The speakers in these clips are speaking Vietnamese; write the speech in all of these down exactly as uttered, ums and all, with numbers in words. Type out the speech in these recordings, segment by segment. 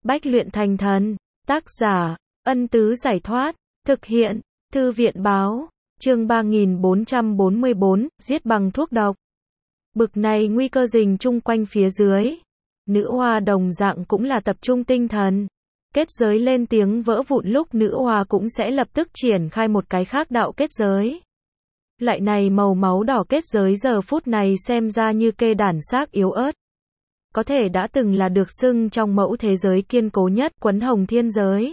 Bách luyện thành thần. Tác giả, Ân Tứ Giải Thoát. Thực hiện, Thư viện Báo. Chương ba nghìn bốn trăm bốn mươi bốn, giết bằng thuốc độc. Bực này nguy cơ rình chung quanh phía dưới. Nữ hoa đồng dạng cũng là tập trung tinh thần. Kết giới lên tiếng vỡ vụn lúc nữ hoa cũng sẽ lập tức triển khai một cái khác đạo kết giới. Lại này màu máu đỏ kết giới giờ phút này xem ra như kê đản xác yếu ớt. Có thể đã từng là được xưng trong mẫu thế giới kiên cố nhất quấn hồng thiên giới.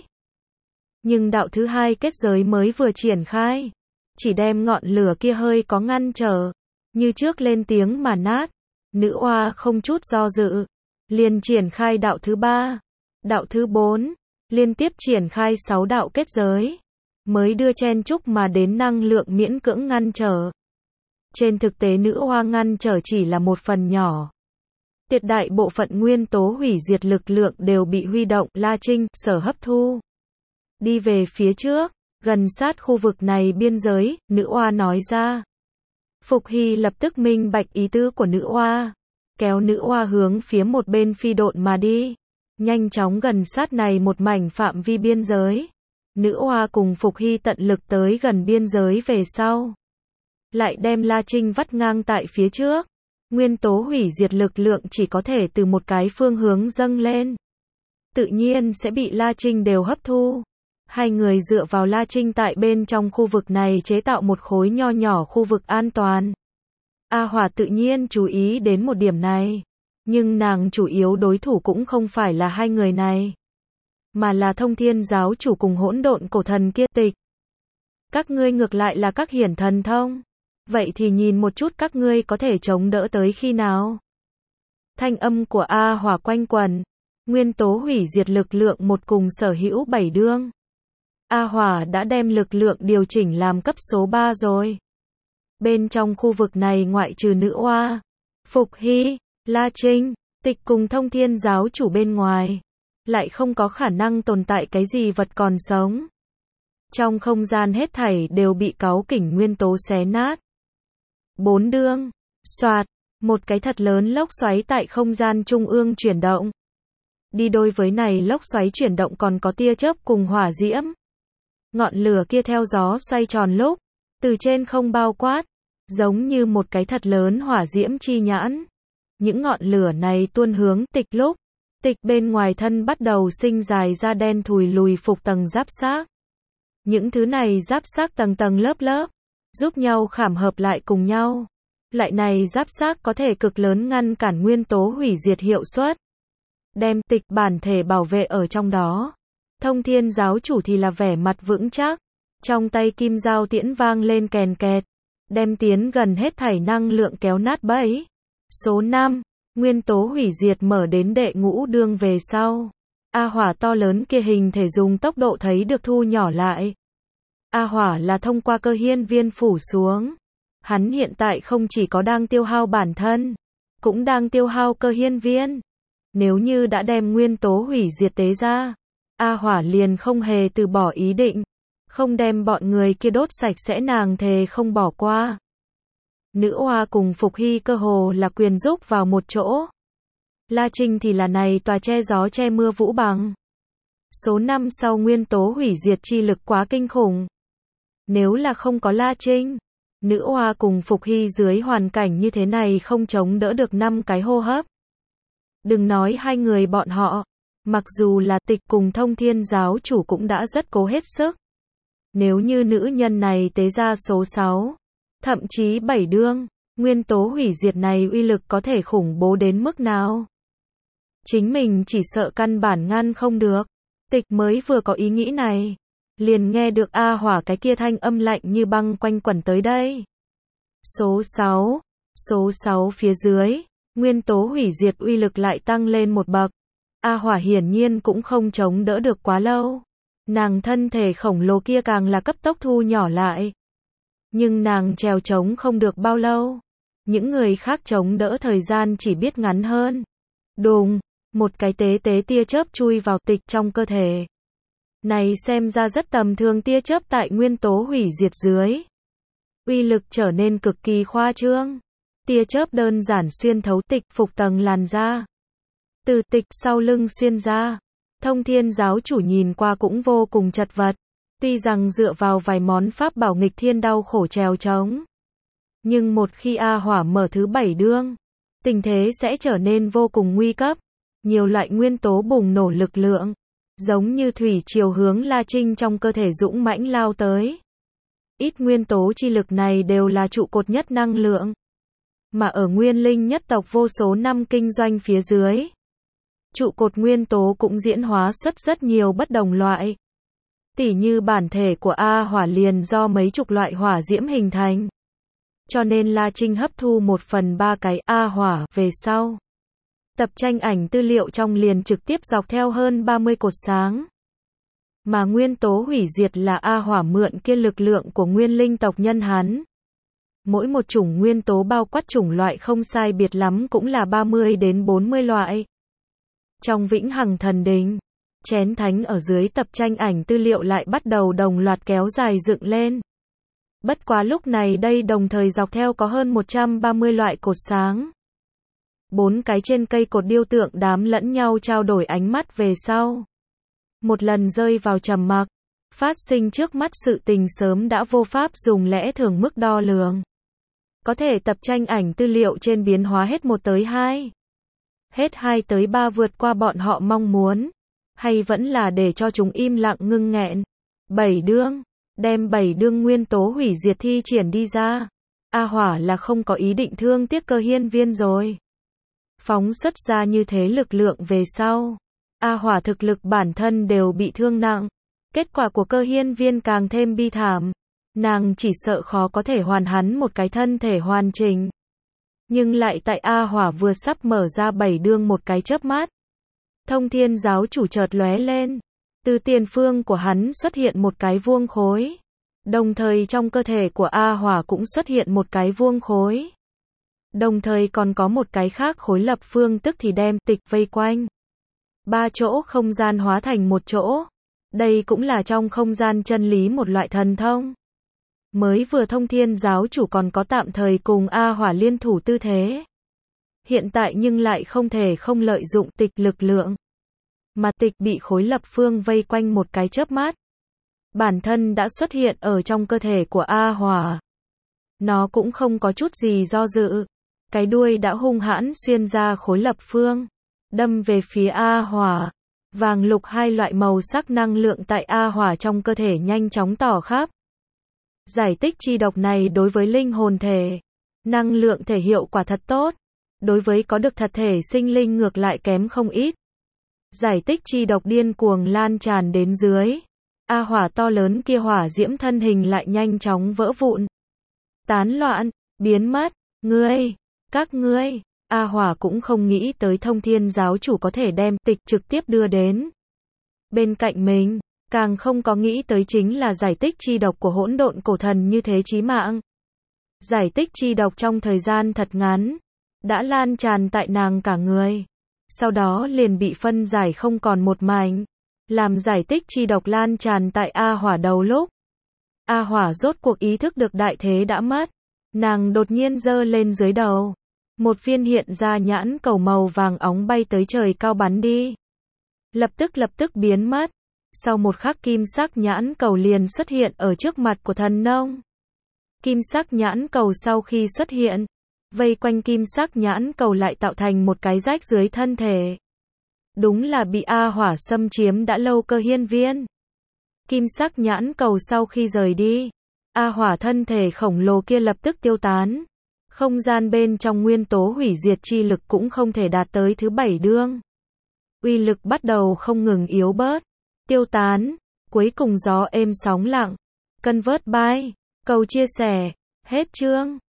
Nhưng đạo thứ hai kết giới mới vừa triển khai. Chỉ đem ngọn lửa kia hơi có ngăn trở. Như trước lên tiếng mà nát. Nữ oa không chút do dự. Liền triển khai đạo thứ ba. Đạo thứ bốn. Liên tiếp triển khai sáu đạo kết giới. Mới đưa chen chúc mà đến năng lượng miễn cưỡng ngăn trở. Trên thực tế nữ oa ngăn trở chỉ là một phần nhỏ. Tuyệt đại bộ phận nguyên tố hủy diệt lực lượng đều bị huy động, La Trinh, sở hấp thu. Đi về phía trước, gần sát khu vực này biên giới, nữ oa nói ra. Phục Hy lập tức minh bạch ý tứ của nữ oa. Kéo nữ oa hướng phía một bên phi độn mà đi. Nhanh chóng gần sát này một mảnh phạm vi biên giới. Nữ oa cùng Phục Hy tận lực tới gần biên giới về sau. Lại đem La Trinh vắt ngang tại phía trước. Nguyên tố hủy diệt lực lượng chỉ có thể từ một cái phương hướng dâng lên. Tự nhiên sẽ bị La Trinh đều hấp thu. Hai người dựa vào La Trinh tại bên trong khu vực này chế tạo một khối nho nhỏ khu vực an toàn. A Hỏa tự nhiên chú ý đến một điểm này. Nhưng nàng chủ yếu đối thủ cũng không phải là hai người này. Mà là Thông Thiên giáo chủ cùng hỗn độn cổ thần kia Tịch. Các ngươi ngược lại là các hiển thần thông. Vậy thì nhìn một chút các ngươi có thể chống đỡ tới khi nào. Thanh âm của A Hỏa quanh quẩn. Nguyên tố hủy diệt lực lượng một cùng sở hữu bảy đương. A Hỏa đã đem lực lượng điều chỉnh làm cấp số ba rồi. Bên trong khu vực này ngoại trừ nữ oa, Phục Hy, La Trinh, Tịch cùng Thông Thiên giáo chủ bên ngoài. Lại không có khả năng tồn tại cái gì vật còn sống. Trong không gian hết thảy đều bị cáu kỉnh nguyên tố xé nát. Bốn đương, xoạt, một cái thật lớn lốc xoáy tại không gian trung ương chuyển động. Đi đôi với này lốc xoáy chuyển động còn có tia chớp cùng hỏa diễm. Ngọn lửa kia theo gió xoay tròn lúc, từ trên không bao quát, giống như một cái thật lớn hỏa diễm chi nhãn. Những ngọn lửa này tuôn hướng Tịch lúc, Tịch bên ngoài thân bắt đầu sinh dài ra đen thùi lùi phục tầng giáp xác. Những thứ này giáp xác tầng tầng lớp lớp, giúp nhau khảm hợp lại cùng nhau. Lại này giáp xác có thể cực lớn ngăn cản nguyên tố hủy diệt hiệu suất. Đem Tịch bản thể bảo vệ ở trong đó. Thông Thiên giáo chủ thì là vẻ mặt vững chắc. Trong tay kim dao tiễn vang lên kèn kẹt. Đem tiến gần hết thảy năng lượng kéo nát bẫy. Số năm. Nguyên tố hủy diệt mở đến đệ ngũ đương về sau. A Hỏa to lớn kia hình thể dùng tốc độ thấy được thu nhỏ lại. A Hỏa là thông qua cơ hiên viên phủ xuống. Hắn hiện tại không chỉ có đang tiêu hao bản thân, cũng đang tiêu hao cơ hiên viên. Nếu như đã đem nguyên tố hủy diệt tế ra, A Hỏa liền không hề từ bỏ ý định. Không đem bọn người kia đốt sạch sẽ nàng thề không bỏ qua. Nữ oa cùng Phục Hy cơ hồ là quyền giúp vào một chỗ. La Trinh thì là này tòa che gió che mưa vũ bằng. Số năm sau nguyên tố hủy diệt chi lực quá kinh khủng. Nếu là không có La Trinh, nữ oa cùng Phục Hy dưới hoàn cảnh như thế này không chống đỡ được năm cái hô hấp. Đừng nói hai người bọn họ, mặc dù là Tịch cùng Thông Thiên giáo chủ cũng đã rất cố hết sức. Nếu như nữ nhân này tế ra số sáu, thậm chí bảy đương, nguyên tố hủy diệt này uy lực có thể khủng bố đến mức nào. Chính mình chỉ sợ căn bản ngăn không được. Tịch mới vừa có ý nghĩ này, liền nghe được A Hỏa cái kia thanh âm lạnh như băng quanh quẩn tới đây. Số sáu, số sáu phía dưới, nguyên tố hủy diệt uy lực lại tăng lên một bậc. A Hỏa hiển nhiên cũng không chống đỡ được quá lâu. Nàng thân thể khổng lồ kia càng là cấp tốc thu nhỏ lại. Nhưng nàng trèo trống không được bao lâu. Những người khác chống đỡ thời gian chỉ biết ngắn hơn. Đùng, một cái tế tế tia chớp chui vào Tịch trong cơ thể. Này xem ra rất tầm thường tia chớp tại nguyên tố hủy diệt dưới. Uy lực trở nên cực kỳ khoa trương. Tia chớp đơn giản xuyên thấu Tịch phục tầng làn da. Từ Tịch sau lưng xuyên ra. Thông Thiên giáo chủ nhìn qua cũng vô cùng chật vật. Tuy rằng dựa vào vài món pháp bảo nghịch thiên đau khổ trèo trống. Nhưng một khi A Hỏa mở thứ bảy đương, tình thế sẽ trở nên vô cùng nguy cấp. Nhiều loại nguyên tố bùng nổ lực lượng, giống như thủy triều hướng La Trinh trong cơ thể dũng mãnh lao tới. Ít nguyên tố chi lực này đều là trụ cột nhất năng lượng. Mà ở Nguyên Linh nhất tộc vô số năm kinh doanh phía dưới, trụ cột nguyên tố cũng diễn hóa xuất rất nhiều bất đồng loại. Tỉ như bản thể của A Hỏa liền do mấy chục loại hỏa diễm hình thành. Cho nên La Trinh hấp thu một phần ba cái A Hỏa về sau. Tập tranh ảnh tư liệu trong liền trực tiếp dọc theo hơn ba mươi cột sáng. Mà nguyên tố hủy diệt là A Hỏa mượn kia lực lượng của Nguyên Linh tộc nhân hắn. Mỗi một chủng nguyên tố bao quát chủng loại không sai biệt lắm cũng là ba mươi đến bốn mươi loại. Trong Vĩnh Hằng Thần Đình, chén thánh ở dưới tập tranh ảnh tư liệu lại bắt đầu đồng loạt kéo dài dựng lên. Bất quá lúc này đây đồng thời dọc theo có hơn một trăm ba mươi loại cột sáng. Bốn cái trên cây cột điêu tượng đám lẫn nhau trao đổi ánh mắt về sau. Một lần rơi vào trầm mặc, phát sinh trước mắt sự tình sớm đã vô pháp dùng lẽ thường mức đo lường. Có thể tập tranh ảnh tư liệu trên biến hóa hết một tới hai. Hết hai tới ba vượt qua bọn họ mong muốn. Hay vẫn là để cho chúng im lặng ngưng nghẹn. Bảy đương, đem bảy đương nguyên tố hủy diệt thi triển đi ra. A Hỏa là không có ý định thương tiếc Cơ Hiên Viên rồi. Phóng xuất ra như thế lực lượng về sau. A Hỏa thực lực bản thân đều bị thương nặng. Kết quả của Cơ Hiên Viên càng thêm bi thảm. Nàng chỉ sợ khó có thể hoàn hắn một cái thân thể hoàn chỉnh. Nhưng lại tại A Hỏa vừa sắp mở ra bảy đương một cái chớp mắt. Thông Thiên giáo chủ chợt lóe lên. Từ tiền phương của hắn xuất hiện một cái vuông khối. Đồng thời trong cơ thể của A Hỏa cũng xuất hiện một cái vuông khối. Đồng thời còn có một cái khác khối lập phương tức thì đem tịch vây quanh. Ba chỗ không gian hóa thành một chỗ. Đây cũng là trong không gian chân lý một loại thần thông. Mới vừa Thông Thiên giáo chủ còn có tạm thời cùng A Hỏa liên thủ tư thế. Hiện tại nhưng lại không thể không lợi dụng tịch lực lượng. Mà tịch bị khối lập phương vây quanh một cái chớp mắt. Bản thân đã xuất hiện ở trong cơ thể của A Hỏa. Nó cũng không có chút gì do dự. Cái đuôi đã hung hãn xuyên ra khối lập phương. Đâm về phía A Hỏa. Vàng lục hai loại màu sắc năng lượng tại A Hỏa trong cơ thể nhanh chóng tỏ khắp. Giải tích chi độc này đối với linh hồn thể. Năng lượng thể hiệu quả thật tốt. Đối với có được thật thể sinh linh ngược lại kém không ít. Giải tích chi độc điên cuồng lan tràn đến dưới. A Hỏa to lớn kia hỏa diễm thân hình lại nhanh chóng vỡ vụn. Tán loạn, biến mất, ngươi, các ngươi. A Hỏa cũng không nghĩ tới Thông Thiên giáo chủ có thể đem tịch trực tiếp đưa đến bên cạnh mình, càng không có nghĩ tới chính là giải tích chi độc của hỗn độn cổ thần như thế chí mạng. Giải tích chi độc trong thời gian thật ngắn, đã lan tràn tại nàng cả người. Sau đó liền bị phân giải không còn một mảnh. Làm giải tích chi độc lan tràn tại A Hỏa đầu lúc. A Hỏa rốt cuộc ý thức được đại thế đã mất. Nàng đột nhiên giơ lên dưới đầu. Một viên hiện ra nhãn cầu màu vàng óng bay tới trời cao bắn đi. Lập tức lập tức biến mất. Sau một khắc kim sắc nhãn cầu liền xuất hiện ở trước mặt của thần nông. Kim sắc nhãn cầu sau khi xuất hiện, vây quanh kim sắc nhãn cầu lại tạo thành một cái rách dưới thân thể. Đúng là bị A Hỏa xâm chiếm đã lâu Cơ Hiên Viên. Kim sắc nhãn cầu sau khi rời đi, A Hỏa thân thể khổng lồ kia lập tức tiêu tán. Không gian bên trong nguyên tố hủy diệt chi lực cũng không thể đạt tới thứ bảy đương. Uy lực bắt đầu không ngừng yếu bớt, tiêu tán, cuối cùng gió êm sóng lặng. Convert by, cầu chia sẻ, hết chương.